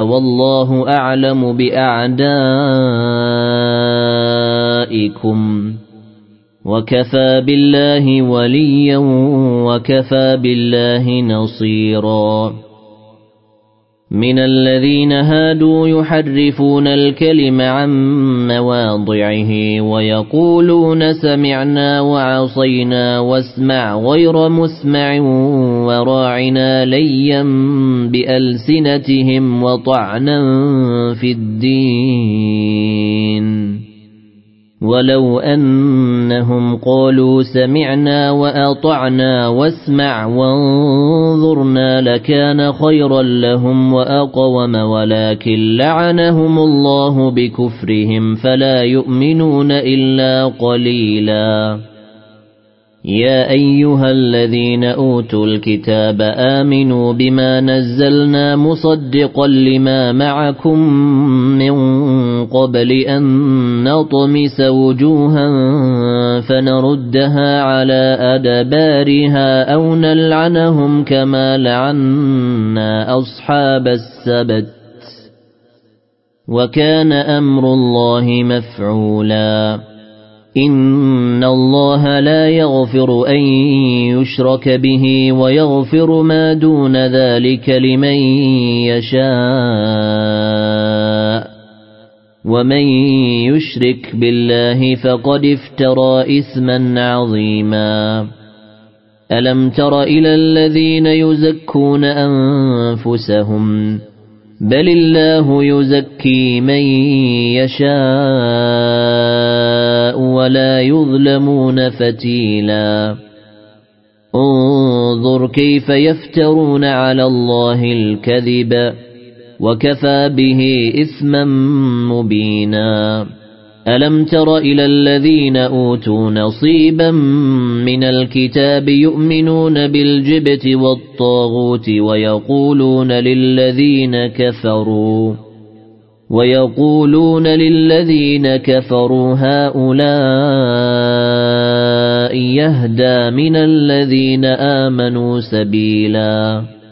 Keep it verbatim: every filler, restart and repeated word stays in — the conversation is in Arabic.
والله أعلم بأعدائكم وكفى بالله وليا وكفى بالله نصيرا من الذين هادوا يحرفون الكلم عن مواضعه ويقولون سمعنا وعصينا واسمع غير مسمع وراعنا ليا بألسنتهم وطعنا في الدين ولو أنهم قالوا سمعنا وأطعنا واسمع وانظرنا لكان خيرا لهم وأقوم ولكن لعنهم الله بكفرهم فلا يؤمنون إلا قليلا يا أيها الذين أوتوا الكتاب آمنوا بما نزلنا مصدقا لما معكم من قبل أن نطمس وجوها فنردها على أدبارها أو نلعنهم كما لعنا أصحاب السبت وكان أمر الله مفعولا إن الله لا يغفر أن يشرك به ويغفر ما دون ذلك لمن يشاء ومن يشرك بالله فقد افترى إثما عظيما ألم تر إلى الذين يزكون أنفسهم بل الله يزكي من يشاء ولا يظلمون فتيلا انظر كيف يفترون على الله الكذب وكفى به إثما مبينا ألم تر إلى الذين أوتوا نصيبا من الكتاب يؤمنون بالجبت والطاغوت ويقولون للذين كفروا ويقولون للذين كفروا هؤلاء يهدى من الذين آمنوا سبيلا